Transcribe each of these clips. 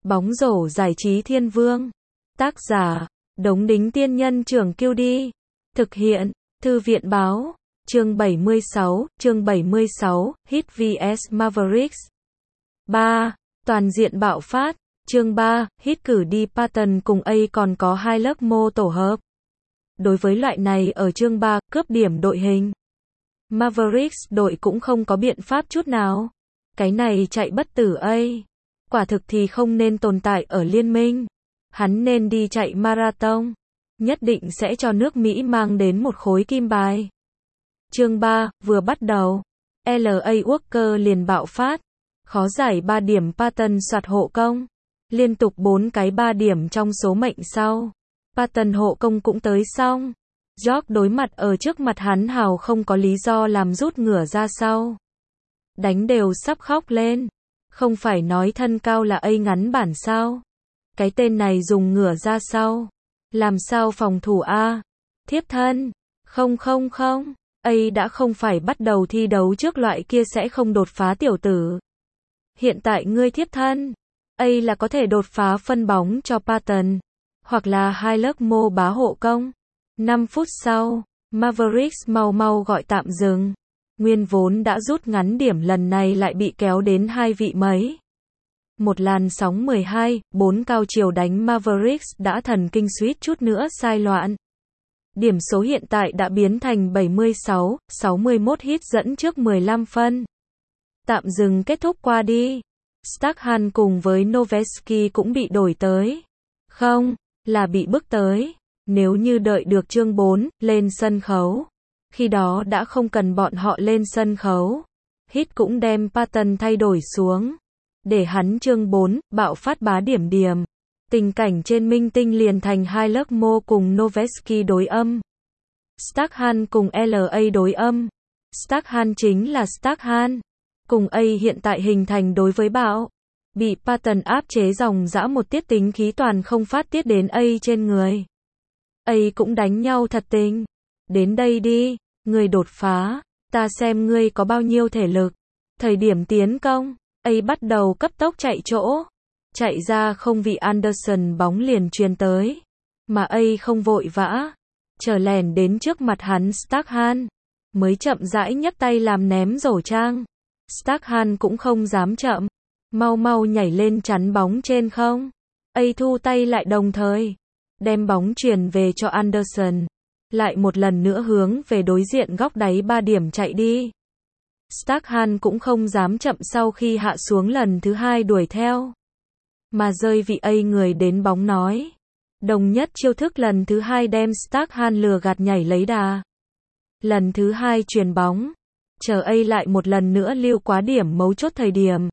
Bóng rổ giải trí thiên vương. Tác giả, Đống Đính Tiên Nhân Trưởng QD. Thực hiện, Thư viện Báo. Chương 76, Heat vs Mavericks. 3. Toàn diện bạo phát. Chương 3, Heat cử đi Patton cùng A còn có hai lớp mô tổ hợp. Đối với loại này ở chương 3, cướp điểm đội hình, Mavericks đội cũng không có biện pháp chút nào. Cái này chạy bất tử A, quả thực thì không nên tồn tại ở liên minh. Hắn nên đi chạy marathon, nhất định sẽ cho nước Mỹ mang đến một khối kim bài. Chương 3, vừa bắt đầu, L.A. Walker liền bạo phát. Khó giải 3 điểm Patton soạt hộ công. Liên tục 4 cái 3 điểm trong số mệnh sau. Patton hộ công cũng tới xong. George đối mặt ở trước mặt hắn hào không có lý do làm rút ngửa ra sau. Đánh đều sắp khóc lên. Không phải nói thân cao là A ngắn bản sao? Cái tên này dùng ngửa ra sau. Làm sao phòng thủ A? Thiếp thân. Không. A đã không phải bắt đầu thi đấu trước loại kia sẽ không đột phá tiểu tử. Hiện tại ngươi thiếp thân. A là có thể đột phá phân bóng cho Patton. Hoặc là hai lớp mô bá hộ công. 5 phút sau, Mavericks mau gọi tạm dừng. Nguyên vốn đã rút ngắn điểm lần này lại bị kéo đến 2 vị mấy. Một làn sóng 12, 4 cao chiều đánh Mavericks đã thần kinh suýt chút nữa sai loạn. Điểm số hiện tại đã biến thành 76, 61 Heat dẫn trước 15 phân. Tạm dừng kết thúc qua đi. Stackhan cùng với Nowitzki cũng bị đổi tới. Không, là bị bức tới. Nếu như đợi được chương 4, lên sân khấu. Khi đó đã không cần bọn họ lên sân khấu. Heat cũng đem Patton thay đổi xuống. Để hắn chương 4, bạo phát bá điểm. Tình cảnh trên minh tinh liền thành hai lớp mô cùng Nowitzki đối âm. Stackhan cùng L.A. đối âm. Stackhan chính là Stackhan. Cùng A hiện tại hình thành đối với bạo. Bị Patton áp chế dòng dã một tiết tính khí toàn không phát tiết đến A trên người. A cũng đánh nhau thật tình. Đến đây đi, ngươi đột phá. Ta xem ngươi có bao nhiêu thể lực. Thời điểm tiến công, A bắt đầu cấp tốc chạy chỗ. Chạy ra không vị Anderson bóng liền truyền tới. Mà A không vội vã. Chờ lèn đến trước mặt hắn Stackhan. Mới chậm rãi nhấc tay làm ném rổ trang. Stackhan cũng không dám chậm. Mau nhảy lên chắn bóng trên không. A thu tay lại đồng thời. Đem bóng truyền về cho Anderson. Lại một lần nữa hướng về đối diện góc đáy 3 điểm chạy đi. Stackhan cũng không dám chậm sau khi hạ xuống lần thứ 2 đuổi theo. Mà rơi vị A người đến bóng nói. Đồng nhất chiêu thức lần thứ 2 đem Stackhan lừa gạt nhảy lấy đà. Lần thứ 2 truyền bóng. Chờ A lại một lần nữa lưu quá điểm mấu chốt thời điểm.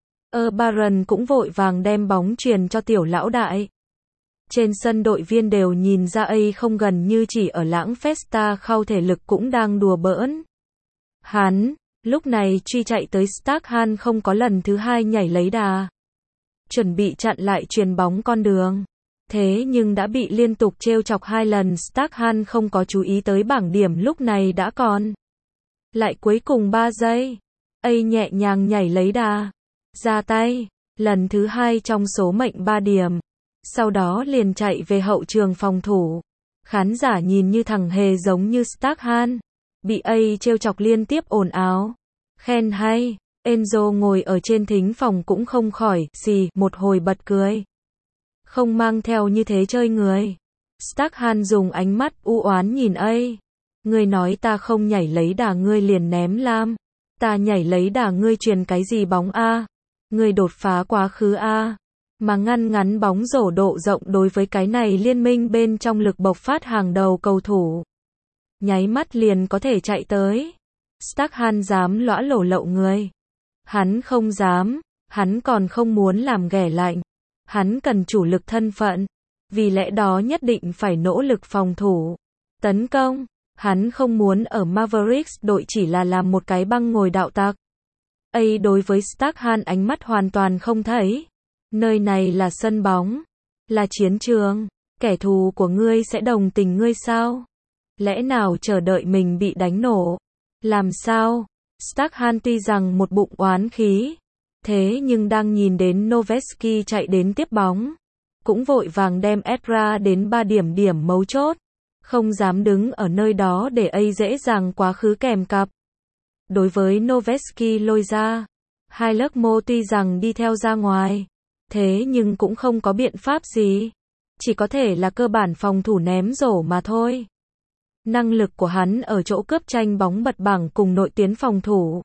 Barron cũng vội vàng đem bóng truyền cho tiểu lão đại. Trên sân đội viên đều nhìn ra A không gần như chỉ ở lãng Festa khao thể lực cũng đang đùa bỡn. Hắn, lúc này truy chạy tới Stackhan không có lần thứ 2 nhảy lấy đà. Chuẩn bị chặn lại truyền bóng con đường. Thế nhưng đã bị liên tục trêu chọc 2 lần Stackhan không có chú ý tới bảng điểm lúc này đã còn. Lại cuối cùng 3 giây. A nhẹ nhàng nhảy lấy đà. Ra tay. Lần thứ 2 trong số mệnh 3 điểm. Sau đó liền chạy về hậu trường phòng thủ. Khán giả nhìn như thằng hề giống như Stackhan. Bị A trêu chọc liên tiếp ồn ào. Khen hay. Enzo ngồi ở trên thính phòng cũng không khỏi xì một hồi bật cười. Không mang theo như thế chơi người. Stackhan dùng ánh mắt u oán nhìn A. Ngươi nói ta không nhảy lấy đà ngươi liền ném lam. Ta nhảy lấy đà ngươi truyền cái gì bóng A. Ngươi đột phá quá khứ A. Mà ngắn bóng rổ độ rộng đối với cái này liên minh bên trong lực bộc phát hàng đầu cầu thủ. Nháy mắt liền có thể chạy tới. Stackhan dám lõa lổ lậu người. Hắn không dám, hắn còn không muốn làm ghẻ lạnh. Hắn cần chủ lực thân phận. Vì lẽ đó nhất định phải nỗ lực phòng thủ. Tấn công, hắn không muốn ở Mavericks đội chỉ là làm một cái băng ngồi đạo tặc. A đối với Stackhan ánh mắt hoàn toàn không thấy. Nơi này là sân bóng, là chiến trường, kẻ thù của ngươi sẽ đồng tình ngươi sao? Lẽ nào chờ đợi mình bị đánh nổ? Làm sao? Stackhan tuy rằng một bụng oán khí, Thế nhưng đang nhìn đến Nowitzki chạy đến tiếp bóng, cũng vội vàng đem Ezra đến 3 điểm mấu chốt, không dám đứng ở nơi đó để ấy dễ dàng quá khứ kèm cặp. Đối với Nowitzki lôi ra, Hallermo tuy rằng đi theo ra ngoài, thế nhưng cũng không có biện pháp gì, chỉ có thể là cơ bản phòng thủ ném rổ mà thôi. Năng lực của hắn ở chỗ cướp tranh bóng bật bảng cùng nội tuyến phòng thủ.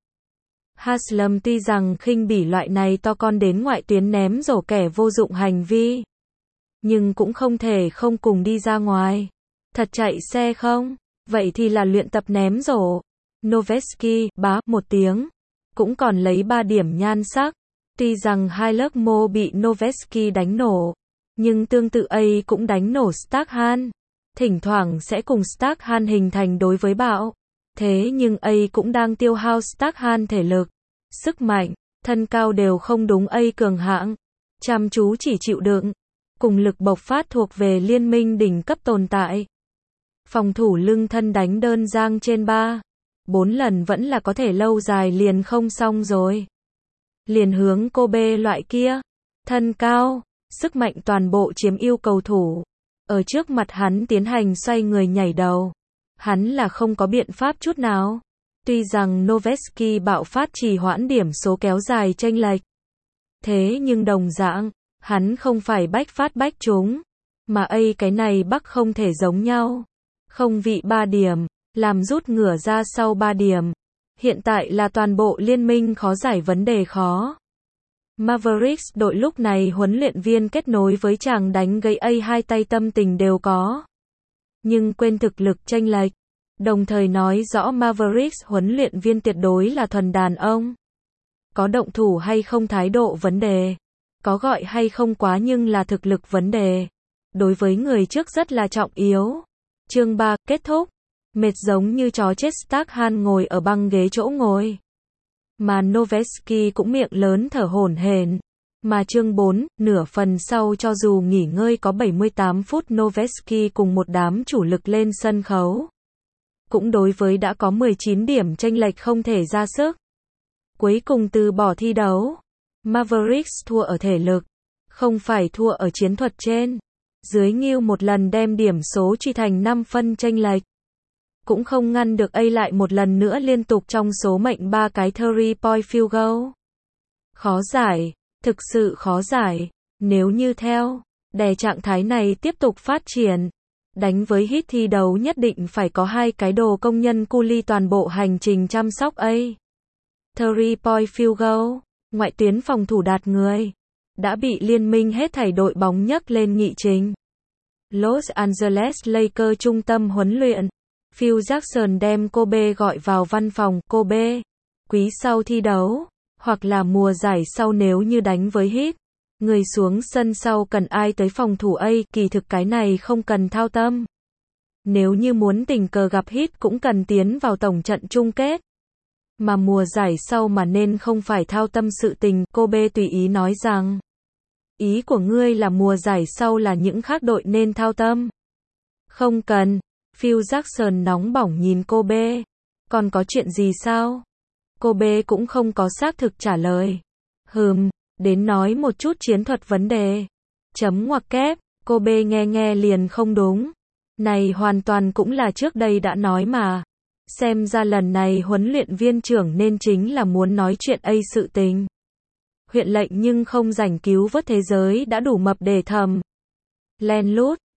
Haslam tuy rằng khinh bỉ loại này to con đến ngoại tuyến ném rổ kẻ vô dụng hành vi, nhưng cũng không thể không cùng đi ra ngoài. Thật chạy xe không? Vậy thì là luyện tập ném rổ. Nowitzki, bá, một tiếng, cũng còn lấy 3 điểm nhan sắc. Tuy rằng Hallermo bị Nowitzki đánh nổ, nhưng tương tự ấy cũng đánh nổ Starkhan. Thỉnh thoảng sẽ cùng Starkhan hình thành đối với bạo. Thế nhưng ấy cũng đang tiêu hao Starkhan thể lực, sức mạnh, thân cao đều không đúng ấy cường hãng. Chăm chú chỉ chịu đựng, cùng lực bộc phát thuộc về liên minh đỉnh cấp tồn tại. Phòng thủ lưng thân đánh đơn giang trên 3-4 lần vẫn là có thể lâu dài liền không xong rồi. Liền hướng Kobe loại kia, thân cao, sức mạnh toàn bộ chiếm ưu cầu thủ. Ở trước mặt hắn tiến hành xoay người nhảy đầu. Hắn là không có biện pháp chút nào. Tuy rằng Nowitzki bạo phát trì hoãn điểm số kéo dài chênh lệch. Thế nhưng đồng dạng, hắn không phải bách phát bách trúng. Mà ấy cái này bắc không thể giống nhau. Không vị 3 điểm, làm rút ngửa ra sau 3 điểm. Hiện tại là toàn bộ liên minh khó giải vấn đề khó. Mavericks đội lúc này huấn luyện viên kết nối với chàng đánh gây A hai tay tâm tình đều có. Nhưng quên thực lực chênh lệch. Đồng thời nói rõ Mavericks huấn luyện viên tuyệt đối là thuần đàn ông. Có động thủ hay không thái độ vấn đề. Có gọi hay không quá nhưng là thực lực vấn đề. Đối với người trước rất là trọng yếu. Chương 3, kết thúc. Mệt giống như chó chết Starkhan ngồi ở băng ghế chỗ ngồi. Mà Nowitzki cũng miệng lớn thở hổn hển. Mà chương 4, nửa phần sau cho dù nghỉ ngơi có 78 phút Nowitzki cùng một đám chủ lực lên sân khấu. Cũng đối với đã có 19 điểm chênh lệch không thể ra sức. Cuối cùng từ bỏ thi đấu. Mavericks thua ở thể lực, không phải thua ở chiến thuật trên. Dưới nghiêu một lần đem điểm số truy thành 5 phân chênh lệch. Cũng không ngăn được A lại một lần nữa liên tục trong số mệnh 3 cái 3-point field goal. Khó giải, thực sự khó giải. Nếu như theo đè trạng thái này tiếp tục phát triển, đánh với Heat thi đấu nhất định phải có 2 cái đồ công nhân cu li toàn bộ hành trình chăm sóc A. 3-point field goal, ngoại tuyến phòng thủ đạt người, đã bị liên minh hết thảy đội bóng nhấc lên nghị trình. Los Angeles Lakers trung tâm huấn luyện. Phil Jackson đem Kobe gọi vào văn phòng. Kobe, quý sau thi đấu, hoặc là mùa giải sau nếu như đánh với Heat, người xuống sân sau cần ai tới phòng thủ A, kỳ thực cái này không cần thao tâm. Nếu như muốn tình cờ gặp Heat cũng cần tiến vào tổng trận chung kết. Mà mùa giải sau mà nên không phải thao tâm sự tình. Kobe tùy ý nói rằng, ý của ngươi là mùa giải sau là những khác đội nên thao tâm. Không cần. Phil Jackson nóng bỏng nhìn Kobe. Còn có chuyện gì sao? Kobe cũng không có xác thực trả lời. Đến nói một chút chiến thuật vấn đề. Chấm ngoặc kép. Kobe nghe liền không đúng. Này hoàn toàn cũng là trước đây đã nói mà. Xem ra lần này huấn luyện viên trưởng nên chính là muốn nói chuyện A sự tình. Huyện lệnh nhưng không rảnh cứu vớt thế giới đã đủ mập để thầm. Len lút.